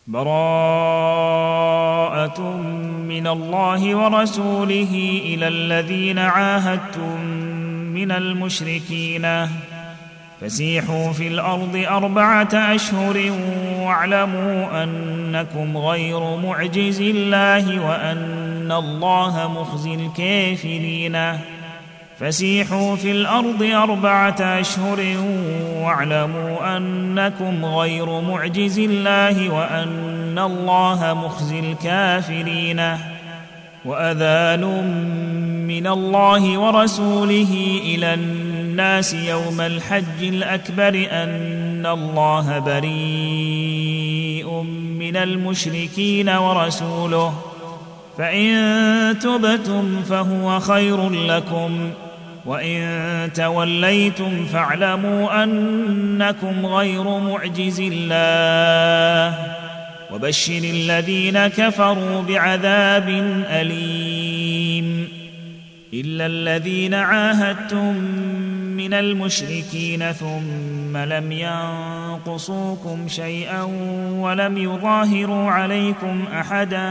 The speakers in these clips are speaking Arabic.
براءة من الله ورسوله إلى الذين عاهدتم من المشركين فسيحوا في الأرض 4 أشهر واعلموا أنكم غير معجز الله وأن الله مخزي الكافرين فسيحوا في الأرض 4 أشهر واعلموا أنكم غير معجز الله وأن الله مخزي الكافرين وأذان من الله ورسوله إلى الناس يوم الحج الأكبر أن الله بريء من المشركين ورسوله فإن تبتم فهو خير لكم وإن توليتم فاعلموا أنكم غير معجز الله وبشر الذين كفروا بعذاب أليم إلا الذين عاهدتم من المشركين ثم لم ينقصوكم شيئا ولم يظاهروا عليكم أحدا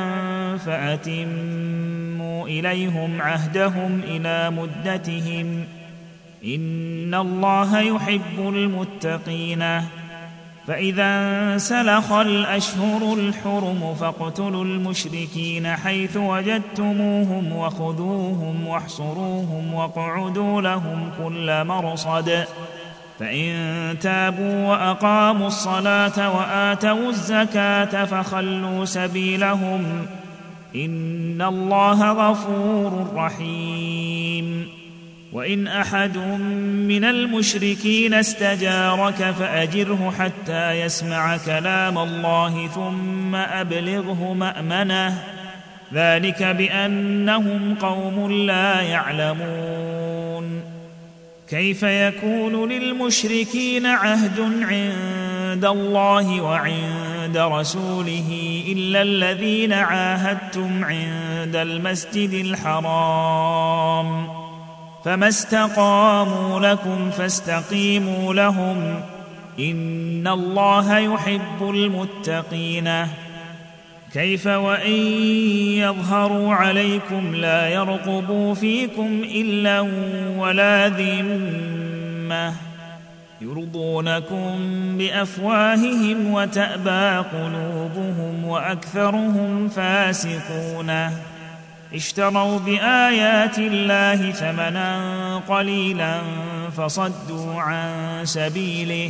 فأتموا إليهم عهدهم إلى مدتهم إن الله يحب المتقين فإذا انسلخ الأشهر الحرم فاقتلوا المشركين حيث وجدتموهم وخذوهم واحصروهم واقعدوا لهم كل مرصد فإن تابوا وأقاموا الصلاة وآتوا الزكاة فخلوا سبيلهم إن الله غفور رحيم وإن أحد من المشركين استجارك فأجره حتى يسمع كلام الله ثم أبلغه مأمنه ذلك بأنهم قوم لا يعلمون كيف يكون للمشركين عهد عند الله وعند رسوله إلا الذين عاهدتم عند المسجد الحرام فما استقاموا لكم فاستقيموا لهم إن الله يحب المتقين كيف وإن يظهروا عليكم لا يرقبوا فيكم إلا ولا ذمة يرضونكم بأفواههم وتأبى قلوبهم وأكثرهم فاسقون اشتروا بآيات الله ثمنا قليلا فصدوا عن سبيله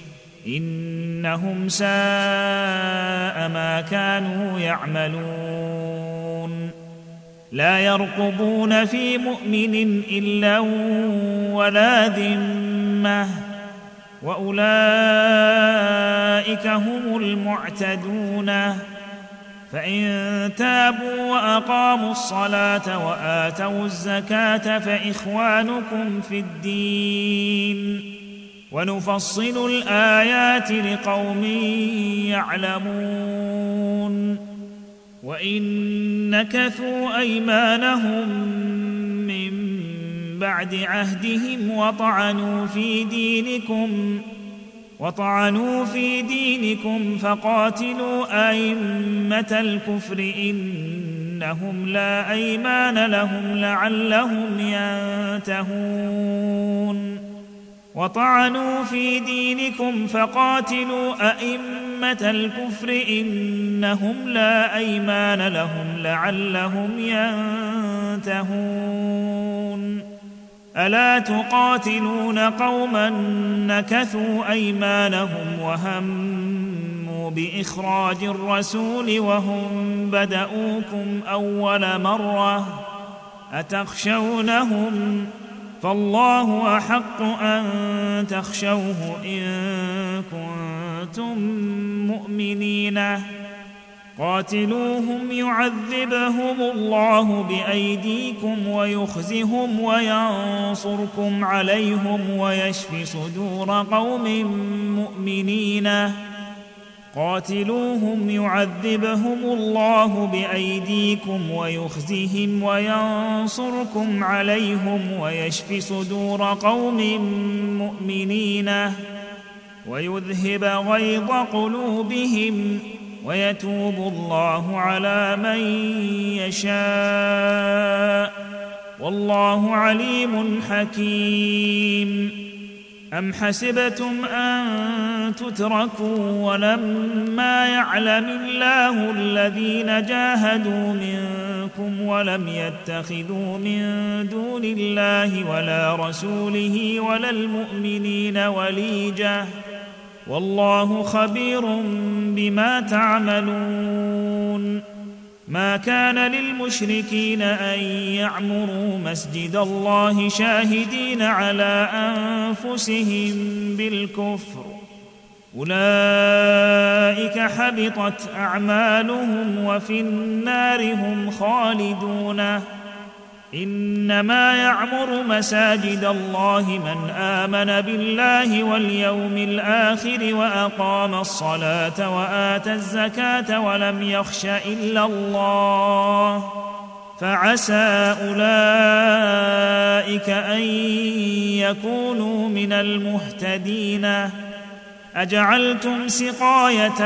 إنهم ساء ما كانوا يعملون لا يرقبون في مؤمن إلا ولا ذمة وأولئك هم المعتدون فإن تابوا وأقاموا الصلاة وآتوا الزكاة فإخوانكم في الدين ونفصل الآيات لقوم يعلمون وإن نكثوا أيمانهم من بعد عهدهم وطعنوا في دينكم فقاتلوا أئمة الكفر إنهم لا أيمان لهم لعلهم ينتهون وطعنوا في دينكم فقاتلوا أئمة الكفر إنهم لا أيمان لهم لعلهم ينتهون ألا تقاتلون قوما نكثوا أيمانهم وهموا بإخراج الرسول وهم بدؤوكم أول مرة أتخشونهم فالله أحق أن تخشوه إن كنتم مؤمنين قاتلوهم يعذبهم الله بأيديكم ويخزهم وينصركم عليهم ويشف صدور قوم مؤمنين قاتلوهم يعذبهم الله بأيديكم ويخزهم وينصركم عليهم ويشف صدور قوم مؤمنين ويذهب غيظ قلوبهم ويتوب الله على من يشاء والله عليم حكيم. أم حسبتم أن تتركوا ولما يعلم الله الذين جاهدوا منكم ولم يتخذوا من دون الله ولا رسوله ولا المؤمنين وليجة والله خبير بما تعملون. ما كان للمشركين أن يعمروا مسجد الله شاهدين على أنفسهم بالكفر أولئك حبطت أعمالهم وفي النار هم خالدون. إنما يعمر مساجد الله من آمن بالله واليوم الآخر وأقام الصلاة وآتى الزكاة ولم يخش إلا الله فعسى أولئك أن يكونوا من المهتدين. أجعلتم سقاية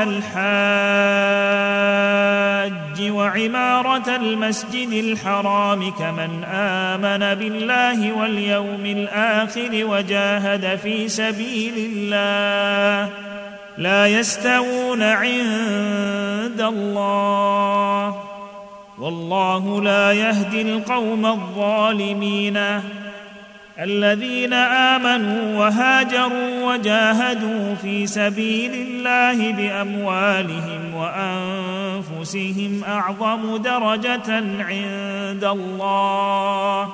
الحاج وعمارة المسجد الحرام كمن آمن بالله واليوم الآخر وجاهد في سبيل الله لا يستوون عند الله والله لا يهدي القوم الظالمين. الذين آمنوا وهاجروا وجاهدوا في سبيل الله بأموالهم وأنفسهم أعظم درجة عند الله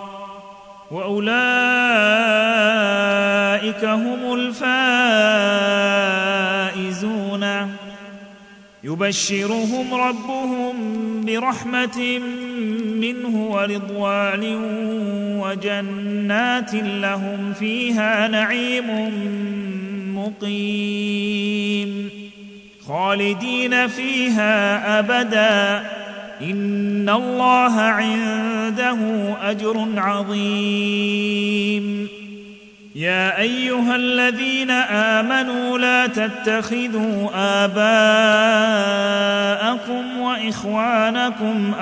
وأولئك هم الفائزون. يبشرهم ربهم برحمة منه ورضوان وجنات لهم فيها نعيم مقيم خالدين فيها أبدا إن الله عنده أجر عظيم. يا أيها الذين آمنوا لا تتخذوا آباءكم وإخوانكم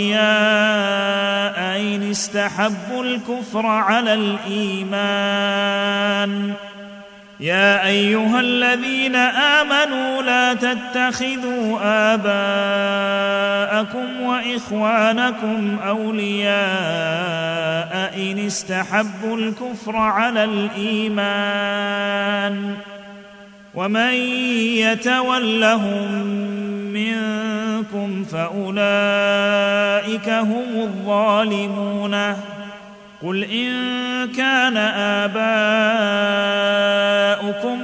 أولياء إن استحبوا الكفر على الإيمان. يا أيها الذين آمنوا لا تتخذوا آباءكم وإخوانكم أولياء إن استحبوا الكفر على الإيمان ومن يتولهم منكم فأولئك هم الظالمون. قل إن كان آباؤكم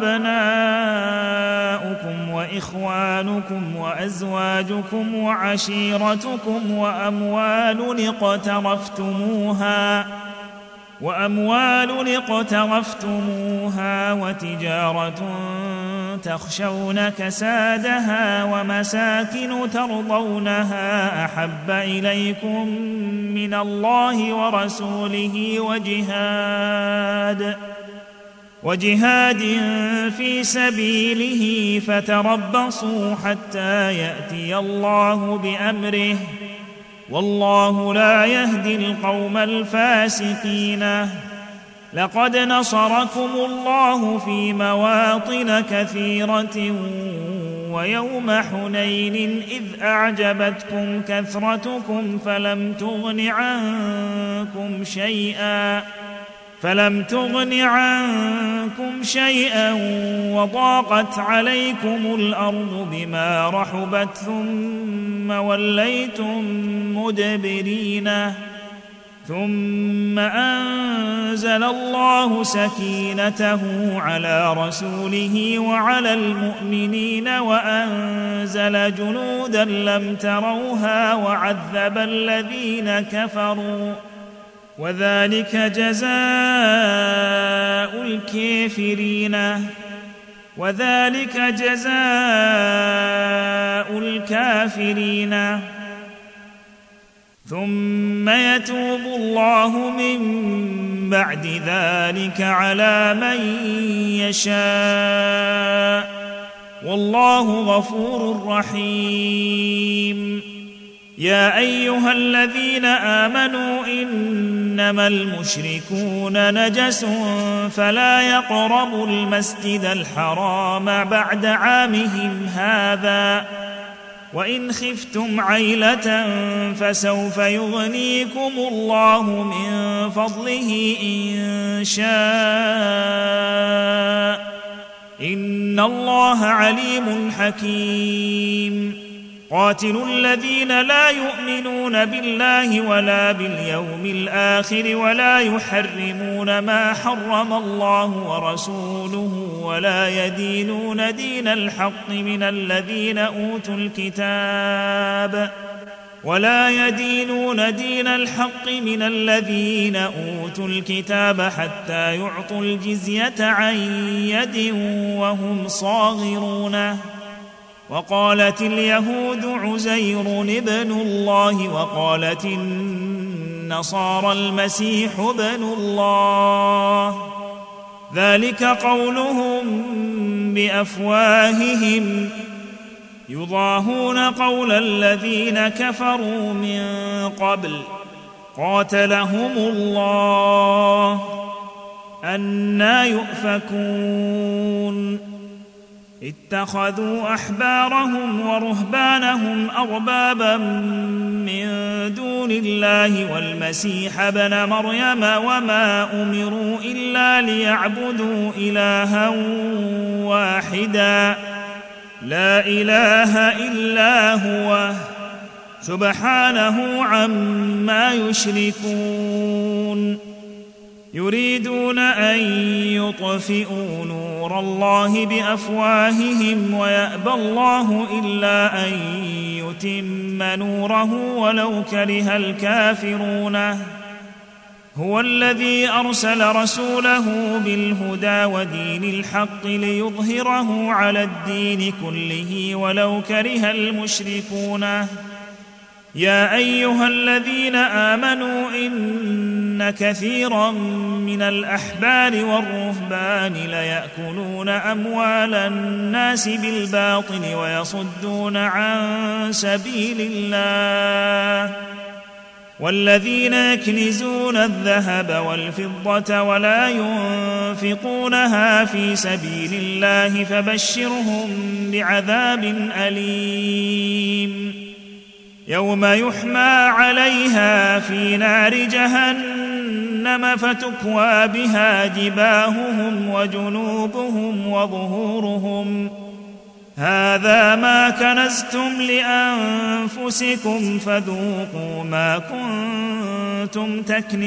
وأبناؤكم وإخوانكم وأزواجكم وعشيرتكم وأموال اقترفتموها وتجارة تخشون كسادها ومساكن ترضونها أحب إليكم من الله ورسوله وجهاد في سبيله فتربصوا حتى يأتي الله بأمره والله لا يهدي القوم الفاسقين. لقد نصركم الله في مواطن كثيرة ويوم حنين إذ أعجبتكم كثرتكم فلم تغن عنكم شيئا وضاقت عليكم الأرض بما رحبت ثم وليتم مدبرين. ثم أنزل الله سكينته على رسوله وعلى المؤمنين وأنزل جنودا لم تروها وعذب الذين كفروا وذلك جزاء الكافرين. ثم يتوب الله من بعد ذلك على من يشاء والله غفور رحيم. يا أيها الذين آمنوا إنما المشركون نجس فلا يقربوا المسجد الحرام بعد عامهم هذا، وإن خفتم عيلة فسوف يغنيكم الله من فضله إن شاء، إن الله عليم حكيم. قاتلوا الذين لا يؤمنون بالله ولا باليوم الآخر ولا يحرمون ما حرم الله ورسوله ولا يدينون دين الحق من الذين أوتوا الكتاب حتى يعطوا الجزية عن يد وهم صاغرون. وقالت اليهود عزير ابن الله وقالت النصارى المسيح ابن الله، ذلك قولهم بأفواههم يضاهون قول الذين كفروا من قبل، قاتلهم الله أنى يؤفكون. اتخذوا أحبارهم ورهبانهم أربابا من دون الله والمسيح ابن مريم وما أمروا إلا ليعبدوا إلها واحدا لا إله إلا هو سبحانه عما يشركون. يريدون أن يطفئوا نور الله بأفواههم ويأبى الله إلا أن يتم نوره ولو كره الكافرون. هو الذي أرسل رسوله بالهدى ودين الحق ليظهره على الدين كله ولو كره المشركون. يا أيها الذين آمنوا إن كثيرا من الأحبار والرهبان ليأكلون أموال الناس بالباطل ويصدون عن سبيل الله، والذين يكنزون الذهب والفضة ولا ينفقونها في سبيل الله فبشرهم بعذاب أليم. يوم يحمى عليها في نار جهنم فتكوى بها جباههم وجنوبهم وظهورهم، هذا ما كنزتم لأنفسكم فذوقوا ما كنتم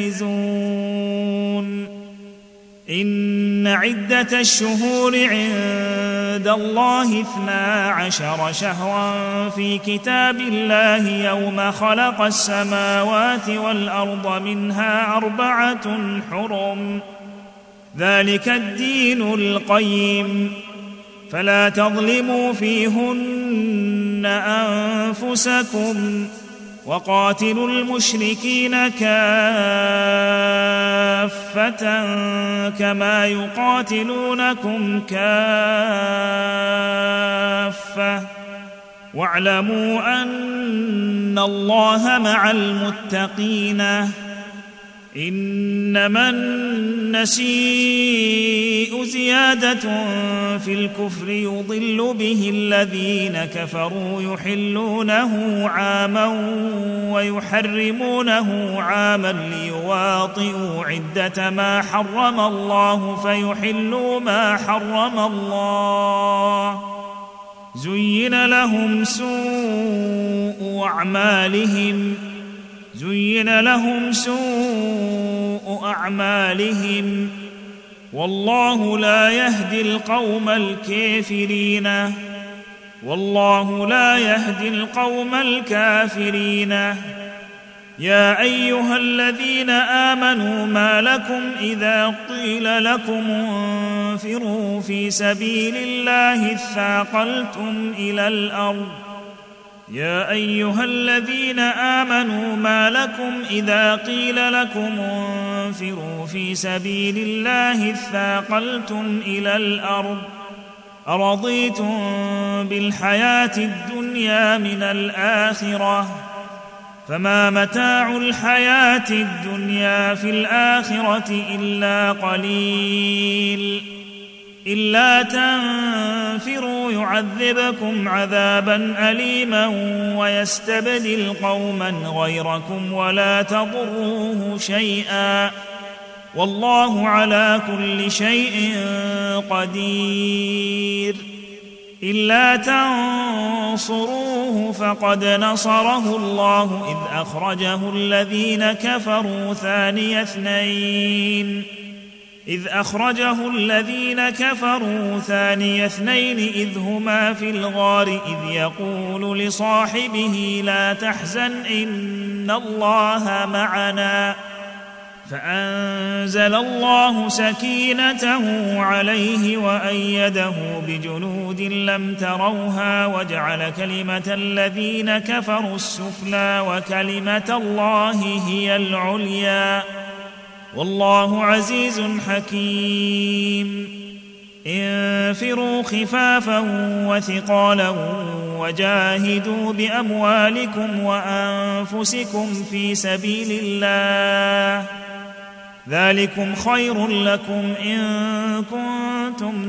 تكنزون. إن عدة الشهور عند الله 12 شهرا في كتاب الله يوم خلق السماوات والأرض منها 4 حرم، ذلك الدين القيم، فلا تظلموا فيهن أنفسكم، وقاتلوا المشركين كافة كما يقاتلونكم كافة، واعلموا أن الله مع المتقين. إنما النسيء زيادة في الكفر يضل به الذين كفروا يحلونه عاما ويحرمونه عاما ليواطئوا عدة ما حرم الله فيحلوا ما حرم الله. زين لهم سوء أعمالهم والله لا يهدي القوم الكافرين. يا أيها الذين آمنوا ما لكم إذا قيل لكم انفروا في سبيل الله اثاقلتم إلى الأرض أرضيتم بالحياة الدنيا من الآخرة فما متاع الحياة الدنيا في الآخرة إلا قليل إلا تنفروا يعذبكم عذابا أليما ويستبدل قوما غيركم ولا تضروه شيئا والله على كل شيء قدير إلا تنصروه فقد نصره الله إذ أخرجه الذين كفروا ثاني اثنين إذ هما في الغار إذ يقول لصاحبه لا تحزن إن الله معنا فأنزل الله سكينته عليه وأيده بجنود لم تروها وجعل كلمة الذين كفروا السفلى وكلمة الله هي العليا والله عزيز حكيم انفروا خفافا وثقالا وجاهدوا بأموالكم وأنفسكم في سبيل الله ذلكم خير لكم إن كنتم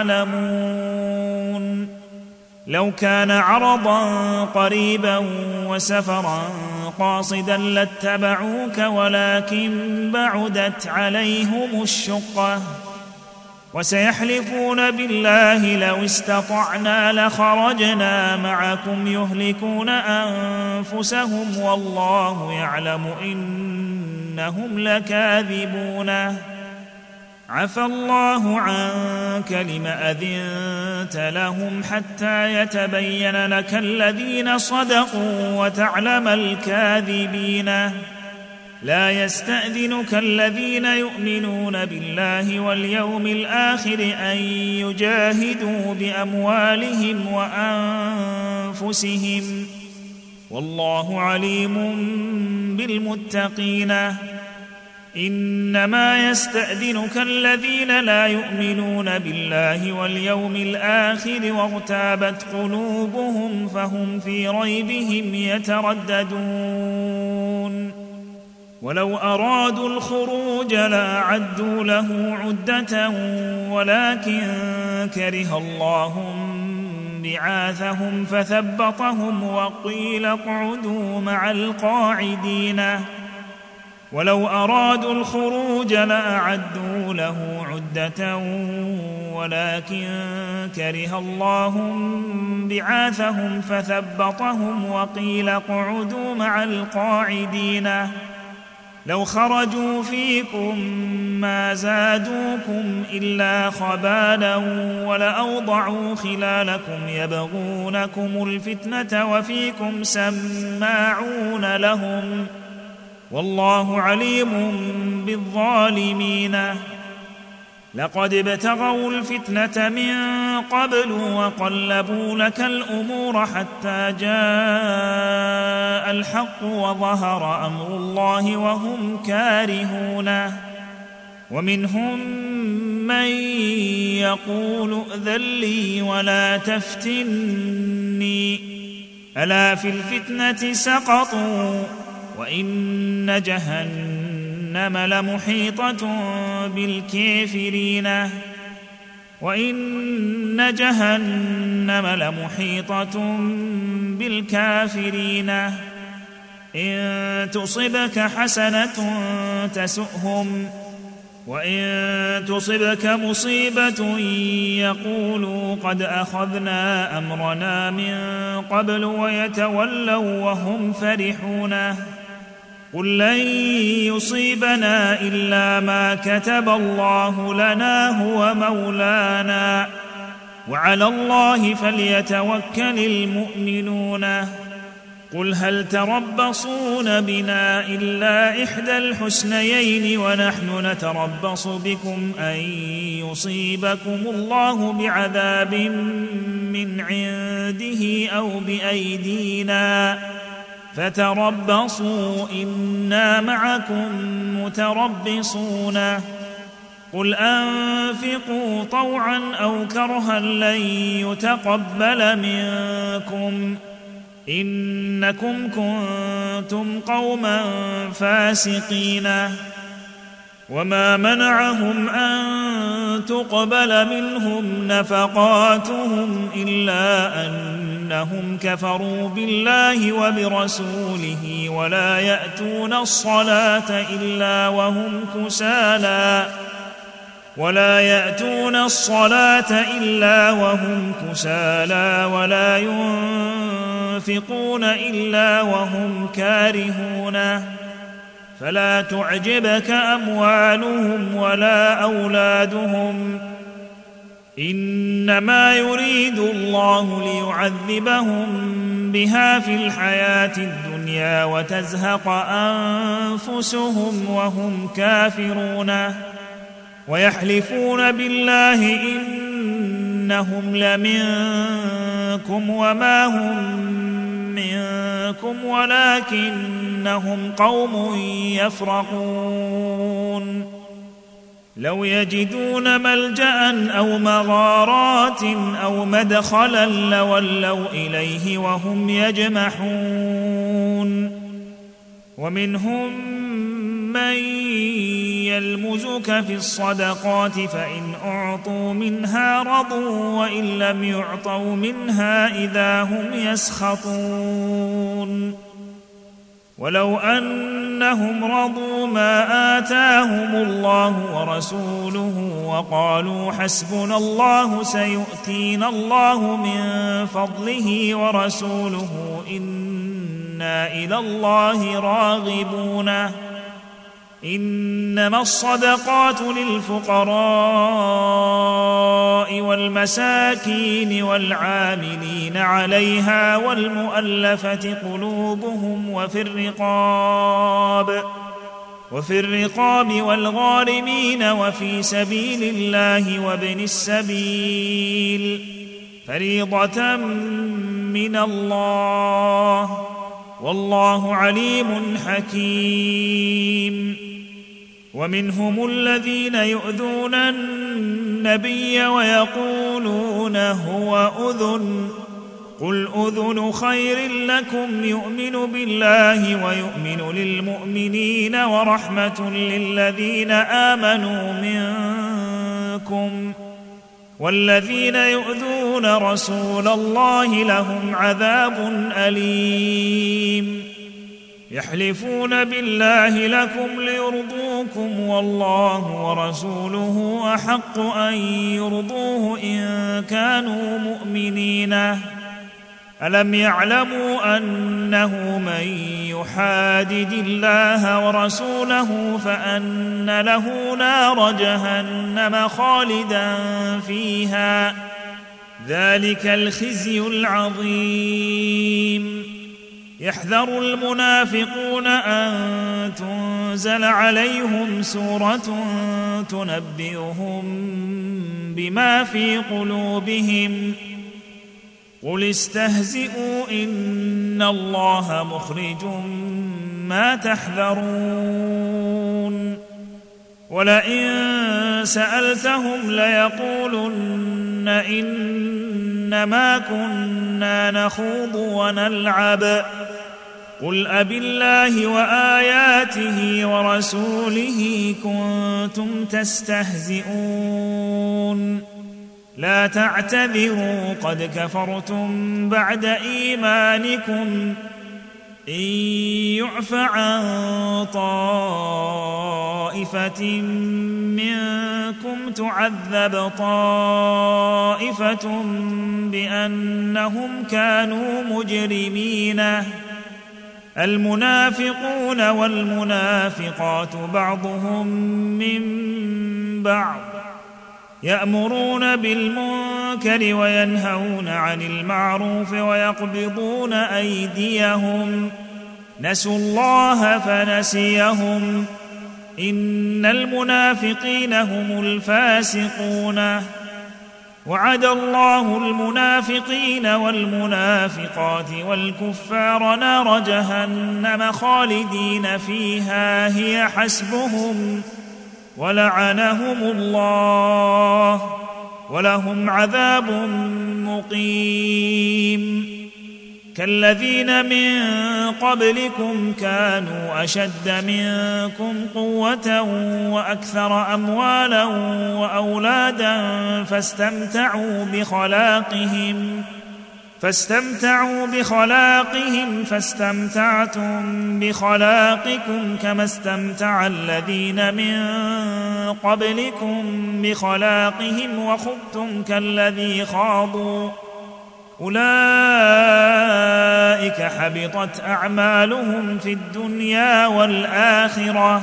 تعلمون لو كان عرضا قريبا وسفرا قاصدا لاتبعوك ولكن بعدت عليهم الشقة وسيحلفون بالله لو استطعنا لخرجنا معكم يهلكون أنفسهم والله يعلم إنهم لكاذبون عفى الله عنك لم أذنت لهم حتى يتبين لك الذين صدقوا وتعلم الكاذبين لا يستأذنك الذين يؤمنون بالله واليوم الآخر أن يجاهدوا بأموالهم وأنفسهم والله عليم بالمتقين إنما يستأذنك الذين لا يؤمنون بالله واليوم الآخر وارتابت قلوبهم فهم في ريبهم يترددون ولو أرادوا الخروج لأعدوا له عدة ولكن كره الله بعاثهم فثبطهم وقيل اقعدوا مع القاعدين ولو أرادوا الخروج لأعدوا له عدة ولكن كره الله بعاثهم فثبطهم وقيل اقعدوا مع القاعدين لو خرجوا فيكم ما زادوكم إلا خبالا ولأوضعوا خلالكم يبغونكم الفتنة وفيكم سماعون لهم والله عليم بالظالمين لقد ابتغوا الفتنة من قبل وقلبوا لك الأمور حتى جاء الحق وظهر أمر الله وهم كارهون ومنهم من يقول ائذن لي ولا تفتني ألا في الفتنة سقطوا وإن جهنم لمحيطة بالكافرين إن تصبك حسنة تسؤهم وإن تصبك مصيبة يقولوا قد أخذنا أمرنا من قبل ويتولوا وهم فرحون قل لن يصيبنا إلا ما كتب الله لنا هو مولانا وعلى الله فليتوكل المؤمنون قل هل تربصون بنا إلا إحدى الحسنيين ونحن نتربص بكم أن يصيبكم الله بعذاب من عنده أو بأيدينا فتربصوا إنا معكم متربصون قل أنفقوا طوعا أو كرها لن يتقبل منكم إنكم كنتم قوما فاسقين وما منعهم أن تقبل منهم نفقاتهم إلا أنهم كفروا بالله وبرسوله ولا يأتون الصلاة إلا وهم كسالى ولا ينفقون إلا وهم كارهون فلا تعجبك أموالهم ولا أولادهم إنما يريد الله ليعذبهم بها في الحياة الدنيا وتزهق أنفسهم وهم كافرون ويحلفون بالله إنهم لمنكم وما هم منكم ولكنهم قوم يفرقون لو يجدون ملجأ أو مغارات أو مدخلا لولوا إليه وهم يجمحون ومنهم من يلمزك في الصدقات فإن أعطوا منها رضوا وإن لم يعطوا منها إذا هم يسخطون ولو أنهم رضوا ما آتاهم الله ورسوله وقالوا حسبنا الله سيؤتينا الله من فضله ورسوله إنا إلى الله راغبون إنما الصدقات للفقراء والمساكين والعاملين عليها والمؤلفة قلوبهم وفي الرقاب والغارمين وفي سبيل الله وابن السبيل فريضة من الله والله عليم حكيم ومنهم الذين يؤذون النبي ويقولون هو أذن قل أذن خير لكم يؤمن بالله ويؤمن للمؤمنين ورحمة للذين آمنوا منكم والذين يؤذون رسول الله لهم عذاب أليم يحلفون بالله لكم ليرضوكم والله ورسوله أحق أن يرضوه إن كانوا مؤمنين ألم يعلموا أنه من يحادد الله ورسوله فأن له نار جهنم خالدا فيها ذلك الخزي العظيم يحذر المنافقون أن تنزل عليهم سورة تنبئهم بما في قلوبهم قل استهزئوا إن الله مخرج ما تحذرون ولئن سألتهم ليقولن إنما كنا نخوض ونلعب قل أبالله وآياته ورسوله كنتم تستهزئون لا تعتذروا قد كفرتم بعد إيمانكم إن يعف عن طائفة منكم تعذب طائفة بأنهم كانوا مجرمين المنافقون والمنافقات بعضهم من بعض يأمرون بالمنكر وينهون عن المعروف ويقبضون أيديهم نسوا الله فنسيهم إن المنافقين هم الفاسقون وعد الله المنافقين والمنافقات والكفار نار جهنم خالدين فيها هي حسبهم ولعنهم الله ولهم عذاب مقيم. كالذين من قبلكم كانوا أشد منكم قوة وأكثر أموالا وأولادا فاستمتعوا بخلاقهم فاستمتعتم بخلاقكم كما استمتع الذين من قبلكم بخلاقهم وخضتم كالذي خاضوا أولئك حبطت أعمالهم في الدنيا والآخرة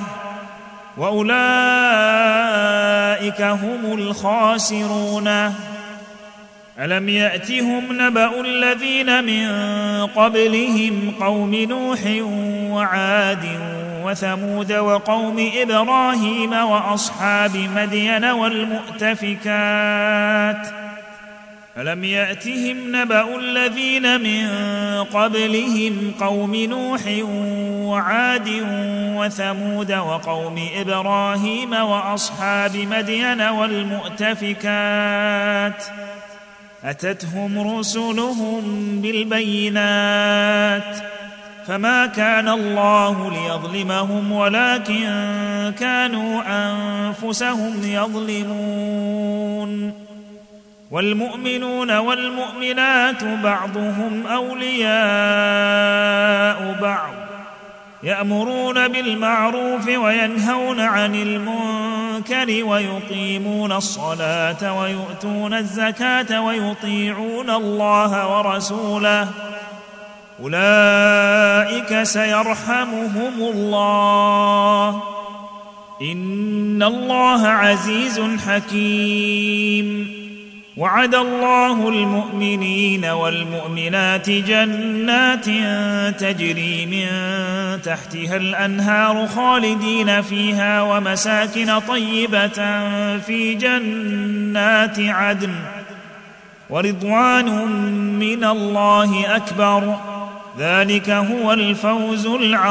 وأولئك هم الخاسرون. ألم يأتهم نبأ الذين من قبلهم قوم نوح وعاد وثمود وقوم إبراهيم وأصحاب مدين والمؤتفكات ألم يأتهم نبأ الذين من قبلهم قوم نوح وعاد وثمود وقوم إبراهيم وأصحاب مدين والمؤتفكات أتتهم رسلهم بالبينات فما كان الله ليظلمهم ولكن كانوا أنفسهم يظلمون. والمؤمنون والمؤمنات بعضهم أولياء بعض يأمرون بالمعروف وينهون عن المنكر ويقيمون الصلاة ويؤتون الزكاة ويطيعون الله ورسوله أولئك سيرحمهم الله إن الله عزيز حكيم. وعد الله المؤمنين والمؤمنات جنات تجري من تحتها الأنهار خالدين فيها ومساكن طيبة في جنات عدن ورضوان من الله أكبر ذلك هو الفوز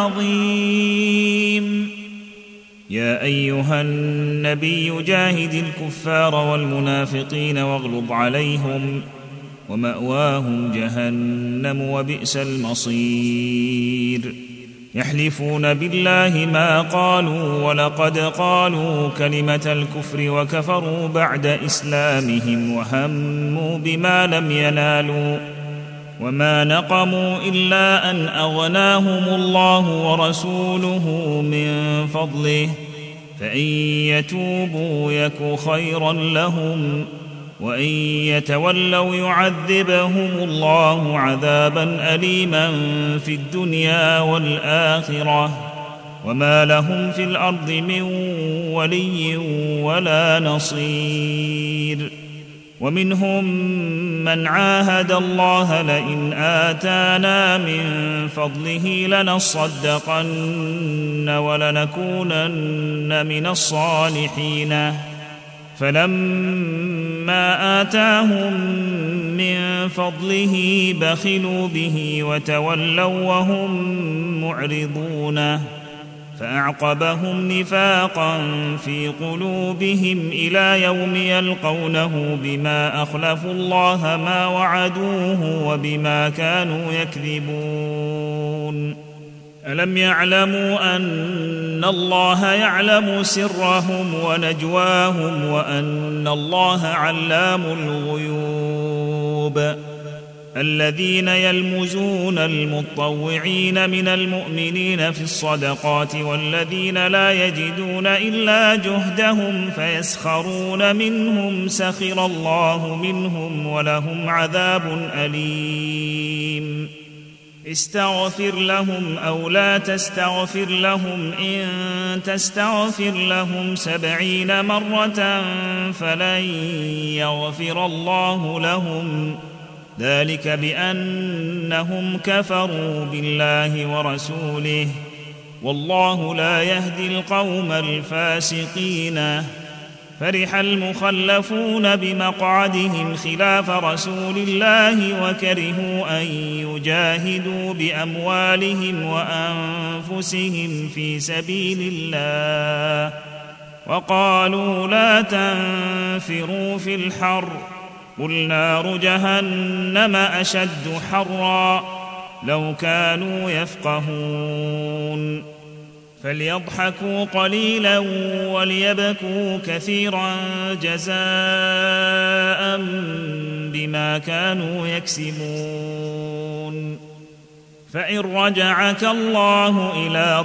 العظيم. يا أيها النبي جاهد الكفار والمنافقين واغلظ عليهم ومأواهم جهنم وبئس المصير. يحلفون بالله ما قالوا ولقد قالوا كلمة الكفر وكفروا بعد إسلامهم وهموا بما لم ينالوا وما نقموا إلا أن أغناهم الله ورسوله من فضله فإن يتوبوا يك خيرا لهم وإن يتولوا يعذبهم الله عذابا أليما في الدنيا والآخرة وما لهم في الأرض من ولي ولا نصير. ومنهم من عاهد الله لئن آتانا من فضله لنصدقن ولنكونن من الصالحين فلما آتاهم من فضله بخلوا به وتولوا وهم معرضون فأعقبهم نفاقا في قلوبهم إلى يوم يلقونه بما أخلفوا الله ما وعدوه وبما كانوا يكذبون. ألم يعلموا أن الله يعلم سرهم ونجواهم وأن الله علام الغيوب. الذين يلمزون المطوعين من المؤمنين في الصدقات والذين لا يجدون إلا جهدهم فيسخرون منهم سخر الله منهم ولهم عذاب أليم. استغفر لهم أو لا تستغفر لهم إن تستغفر لهم 70 مرة فلن يغفر الله لهم ذلك بأنهم كفروا بالله ورسوله والله لا يهدي القوم الفاسقين. فرح المخلفون بمقعدهم خلاف رسول الله وكرهوا أن يجاهدوا بأموالهم وأنفسهم في سبيل الله وقالوا لا تنفروا في الحر قل نار جهنم أشد حرا لو كانوا يفقهون فليضحكوا قليلا وليبكوا كثيرا جزاء بما كانوا يكسبون فإن رجعك الله إلى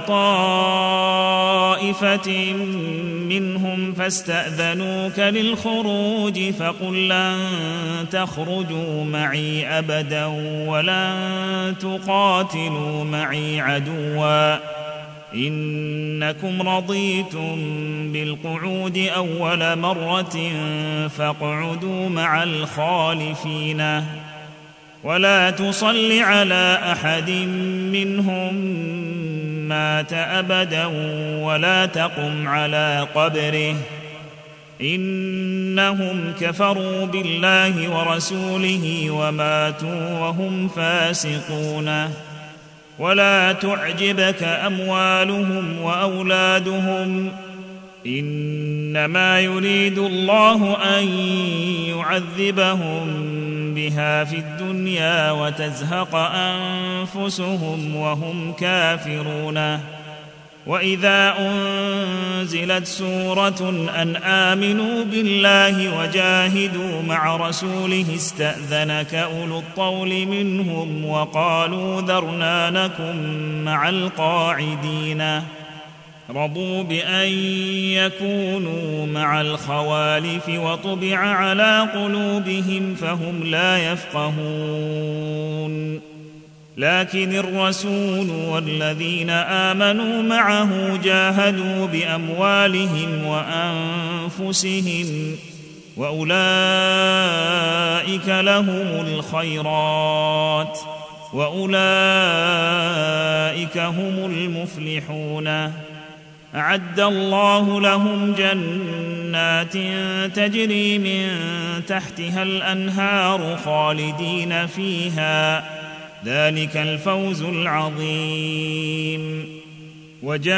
طائفة منهم فاستأذنوك للخروج فقل لن تخرجوا معي أبدا ولن تقاتلوا معي عدوا إنكم رضيتم بالقعود أول مرة فاقعدوا مع الخالفين ولا تصل على أحد منهم مات أبدا ولا تقم على قبره إنهم كفروا بالله ورسوله وماتوا وهم فاسقون ولا تعجبك أموالهم وأولادهم إنما يريد الله أن يعذبهم بها في الدنيا وتزهق أنفسهم وهم كافرون وإذا أنزلت سورة أن آمنوا بالله وجاهدوا مع رسوله استأذنك أولو الطول منهم وقالوا ذرنا نكن مع القاعدين رضوا بأن يكونوا مع الخوالف وطبع على قلوبهم فهم لا يفقهون لكن الرسول والذين آمنوا معه جاهدوا بأموالهم وأنفسهم وأولئك لهم الخيرات وأولئك هم المفلحون أعد الله لهم جنات تجري من تحتها الأنهار خالدين فيها ذلك الفوز العظيم وجاء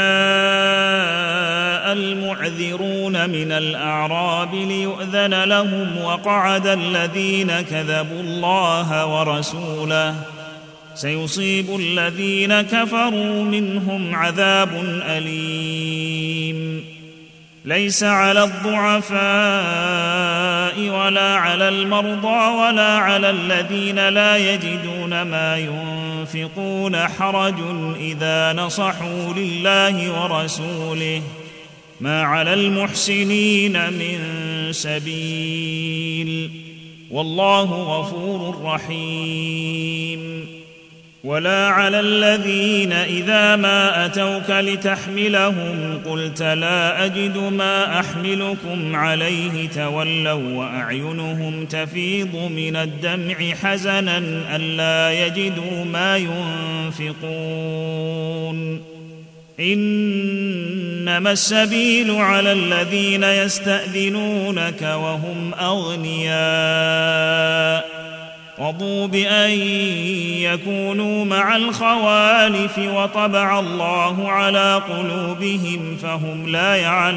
المعذرون من الأعراب ليؤذن لهم وقعد الذين كذبوا الله ورسوله سيصيب الذين كفروا منهم عذاب أليم ليس على الضعفاء ولا على المرضى ولا على الذين لا يجدون ما ينفقون حرج إذا نصحوا لله ورسوله ما على المحسنين من سبيل والله غفور رحيم ولا على الذين إذا ما أتوك لتحملهم قلت لا أجد ما أحملكم عليه تولوا وأعينهم تفيض من الدمع حزنا ألا يجدوا ما ينفقون إنما السبيل على الذين يستأذنونك وهم أغنياء رضوا بأن يكونوا مع الخوالف وطبع الله على قلوبهم فهم لا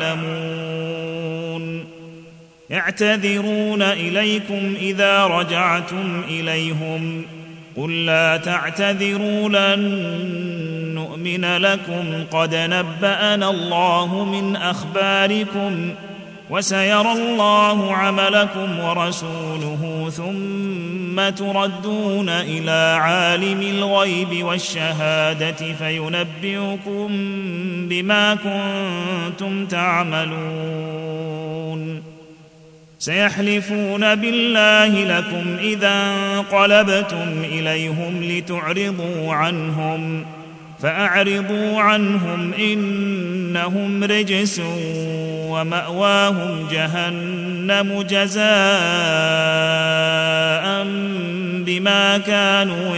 يعلمون يعتذرون إليكم إذا رجعتم إليهم قل لا تعتذروا لن نؤمن لكم قد نبأنا الله من أخباركم وسيرى الله عملكم ورسوله ثم تردون إلى عالم الغيب والشهادة فينبئكم بما كنتم تعملون سيحلفون بالله لكم إذا انقلبتم إليهم لتعرضوا عنهم فأعرضوا عنهم إنهم رجس ومأواهم جهنم جزاء بما كانوا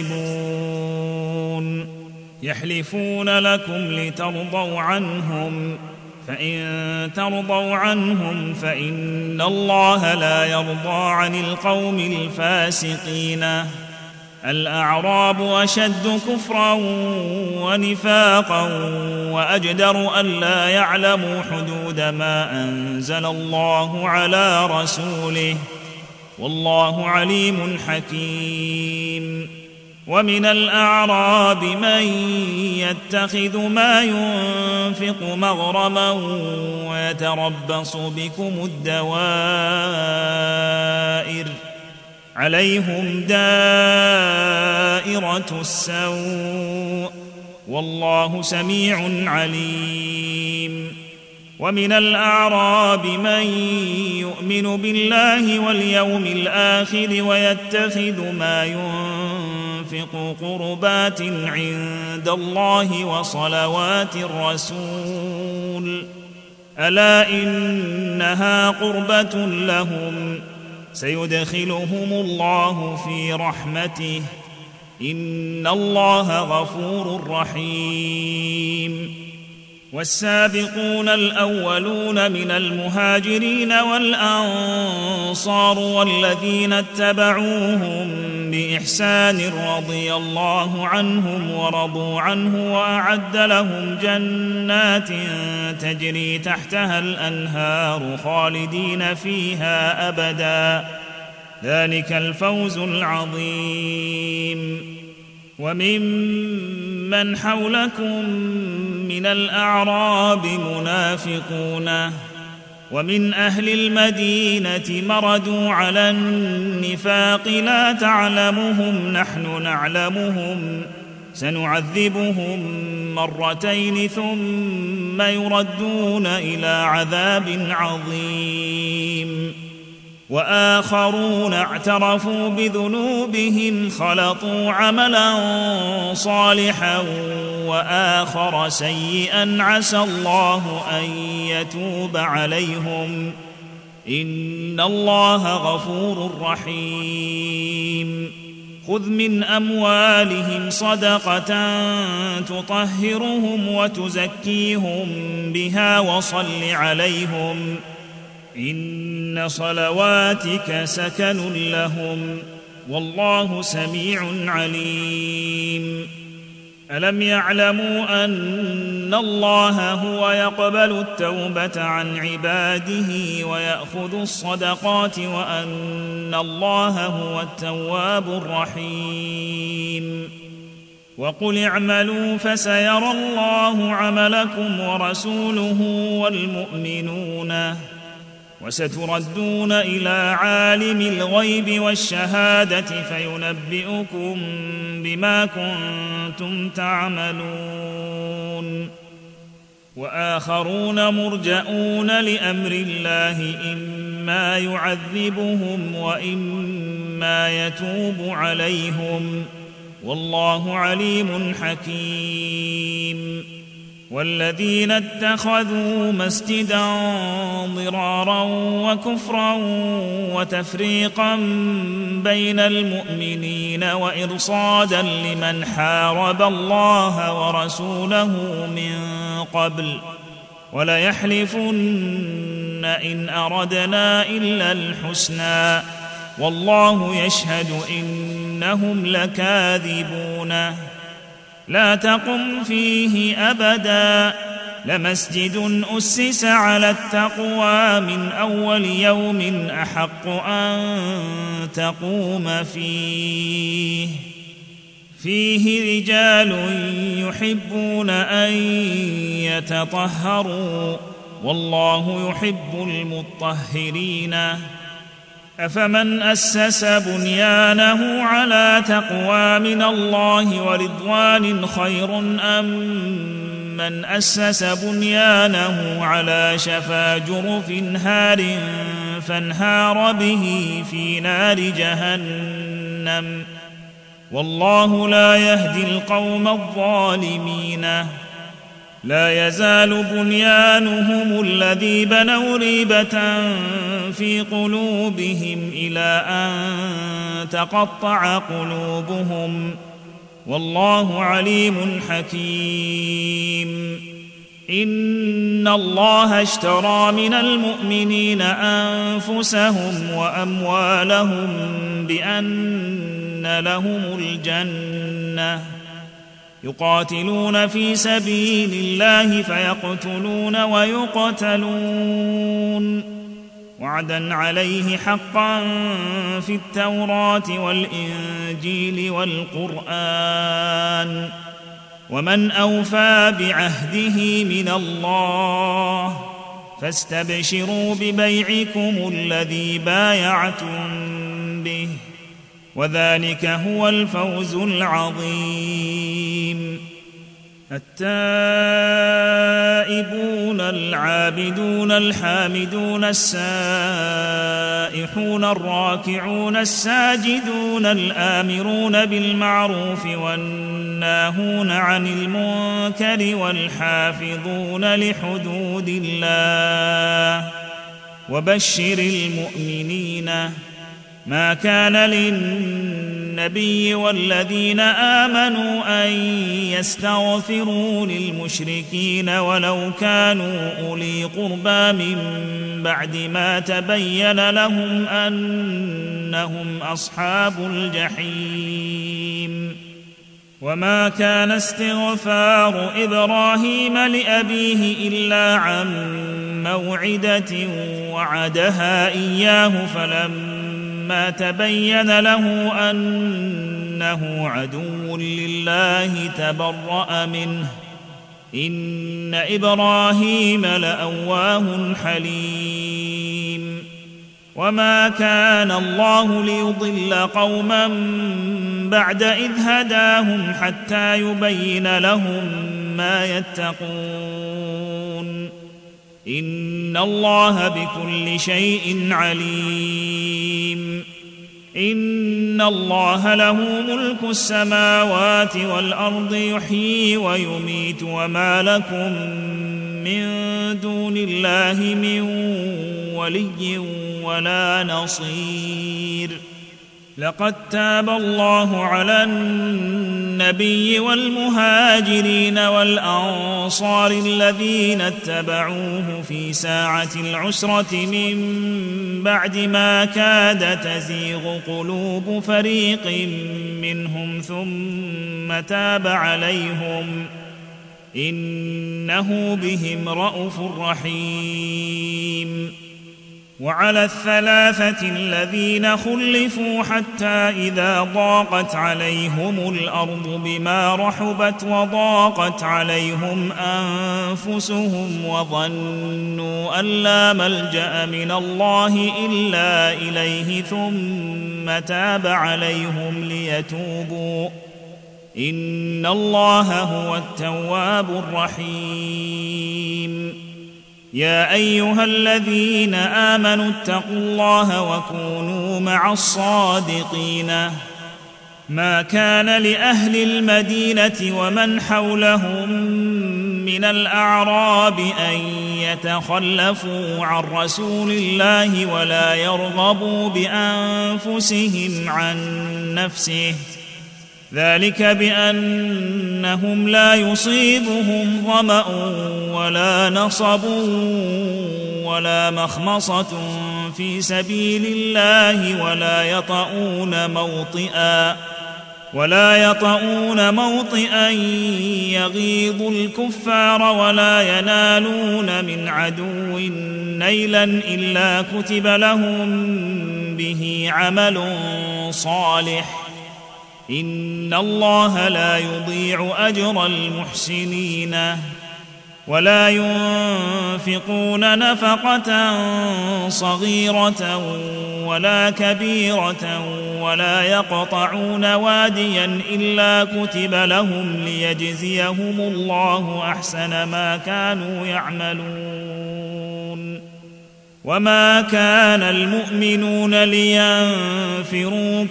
يكسبون يحلفون لكم لترضوا عنهم فإن ترضوا عنهم فإن الله لا يرضى عن القوم الفاسقين الأعراب أشد كفرا ونفاقا وأجدر ألا يعلموا حدود ما أنزل الله على رسوله، والله عليم حكيم. ومن الأعراب من يتخذ ما ينفق مغرما ويتربص بكم الدوائر، عليهم دائرة السوء، والله سميع عليم. ومن الأعراب من يؤمن بالله واليوم الآخر ويتخذ ما ينفق قربات عند الله وصلوات الرسول، ألا إنها قربة لهم، سيدخلهم الله في رحمته، إن الله غفور رحيم. والسابقون الأولون من المهاجرين والأنصار والذين اتبعوهم بإحسان رضي الله عنهم ورضوا عنه وأعد لهم جنات تجري تحتها الأنهار خالدين فيها أبدا، ذلك الفوز العظيم. وممن حولكم من الأعراب منافقون، ومن أهل المدينة مردوا على النفاق لا تعلمهم نحن نعلمهم، سنعذبهم مرتين ثم يردون إلى عذاب عظيم. وآخرون اعترفوا بذنوبهم خلطوا عملا صالحا وآخر سيئا عسى الله أن يتوب عليهم، إن الله غفور رحيم. خذ من أموالهم صدقة تطهرهم وتزكيهم بها وصل عليهم، إن صلواتك سكن لهم، والله سميع عليم. ألم يعلموا أن الله هو يقبل التوبة عن عباده ويأخذ الصدقات وأن الله هو التواب الرحيم؟ وقل اعملوا فسيرى الله عملكم ورسوله والمؤمنون، وستردون إلى عالم الغيب والشهادة فينبئكم بما كنتم تعملون. وآخرون مرجئون لأمر الله إما يعذبهم وإما يتوب عليهم، والله عليم حكيم. والذين اتخذوا مسجدا ضرارا وكفرا وتفريقا بين المؤمنين وإرصادا لمن حارب الله ورسوله من قبل وليحلفن إن أردنا إلا الحسنى والله يشهد إنهم لكاذبون. لا تقم فيه أبدا، لمسجد أسس على التقوى من أول يوم أحق أن تقوم فيه رجال يحبون أن يتطهروا، والله يحب المطهرين. أفمن أسس بنيانه على تقوى من الله ورضوان خير أم من أسس بنيانه على شفا جرف هار فانهار به في نار جهنم، والله لا يهدي القوم الظالمين. لا يزال بنيانهم الذي بنوا ريبة في قلوبهم إلى أن تقطع قلوبهم، والله عليم حكيم. إن الله اشترى من المؤمنين أنفسهم وأموالهم بأن لأدخلن لهم الجنة يقاتلون في سبيل الله فيقتلون ويقتلون وعدا عليه حقا في التوراة والإنجيل والقرآن ومن أوفى بعهده من الله فاستبشروا ببيعكم الذي بايعتم به وذلك هو الفوز العظيم. التائبون العابدون الحامدون السائحون الراكعون الساجدون الآمرون بالمعروف والناهون عن المنكر والحافظون لحدود الله وبشر المؤمنين. ما كان للنبي والذين آمنوا أن يستغفروا للمشركين ولو كانوا أولي قربى من بعد ما تبين لهم أنهم أصحاب الجحيم. وما كان استغفار إبراهيم لأبيه إلا عن موعدة وعدها إياه فلما تبين له أنه عدو لله تبرأ منه إن إبراهيم لأواه حليم. وما كان الله ليضل قوما بعد إذ هداهم حتى يبين لهم ما يتقون إن الله بكل شيء عليم. إن الله له ملك السماوات والأرض يحيي ويميت وما لكم من دون الله من ولي ولا نصير. لقد تاب الله على النبي والمهاجرين والأنصار الذين اتبعوه في ساعة العسرة من بعد ما كاد تزيغ قلوب فريق منهم ثم تاب عليهم إنه بهم رءوف رحيم. وعلى الثلاثة الذين خلفوا حتى إذا ضاقت عليهم الأرض بما رحبت وضاقت عليهم أنفسهم وظنوا أن لا ملجأ من الله إلا إليه ثم تاب عليهم ليتوبوا إن الله هو التواب الرحيم. يا أيها الذين آمنوا اتقوا الله وكونوا مع الصادقين. ما كان لأهل المدينة ومن حولهم من الأعراب أن يتخلفوا عن رسول الله ولا يرغبوا بأنفسهم عن نفسه ذلك بأنهم لا يصيبهم ظمأ ولا نصب ولا مخمصة في سبيل الله ولا يطؤون موطئا يغيظ الكفار ولا ينالون من عدو نيلا إلا كتب لهم به عمل صالح إن الله لا يضيع أجر المحسنين. ولا ينفقون نفقة صغيرة ولا كبيرة ولا يقطعون واديا إلا كتب لهم ليجزيهم الله أحسن ما كانوا يعملون. وما كان المؤمنون لينفروا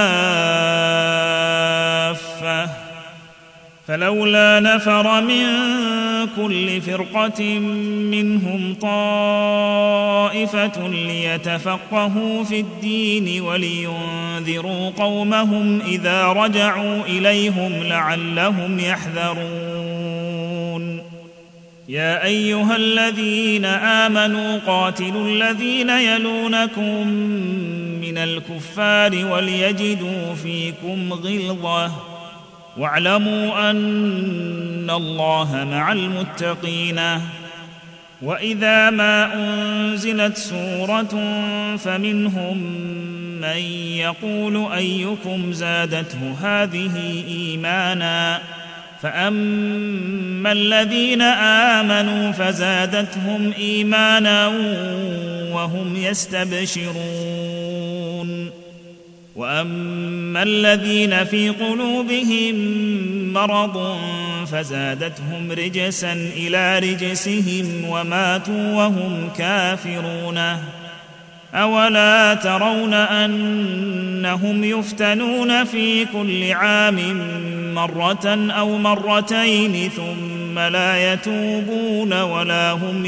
كافة فلولا نفر من كل فرقة منهم طائفة ليتفقهوا في الدين ولينذروا قومهم إذا رجعوا إليهم لعلهم يحذرون. يا أيها الذين آمنوا قاتلوا الذين يلونكم من من الكفار وليجدوا فيكم غلظة واعلموا أن الله مع المتقين. وإذا ما أنزلت سورة فمنهم من يقول أيكم زادته هذه إيمانا فأما الذين آمنوا فزادتهم إيمانا وهم يستبشرون وأما الذين في قلوبهم مرض فزادتهم رجسا إلى رجسهم وماتوا وهم كافرون. أولا ترون أنهم يفتنون في كل عام مرة أو مرتين ثم لا يتوبون ولا هم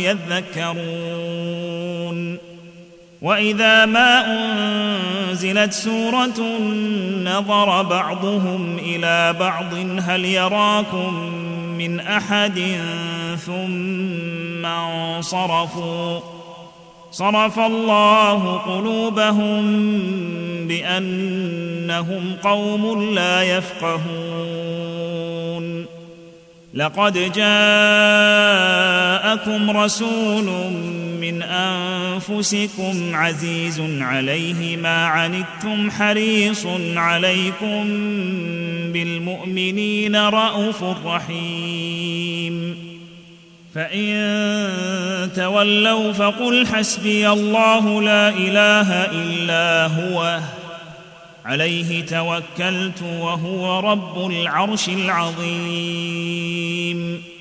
يذكرون. وإذا ما أنزلت سورة نظر بعضهم إلى بعض هل يراكم من أحد ثم انصرفوا صرف الله قلوبهم بأنهم قوم لا يفقهون. لقد جاءكم رسول من أنفسكم عزيز عليه ما عنتم حريص عليكم بالمؤمنين رءوف رحيم. فإن تولوا فقل حسبي الله لا إله إلا هو عليه توكلت وهو رب العرش العظيم.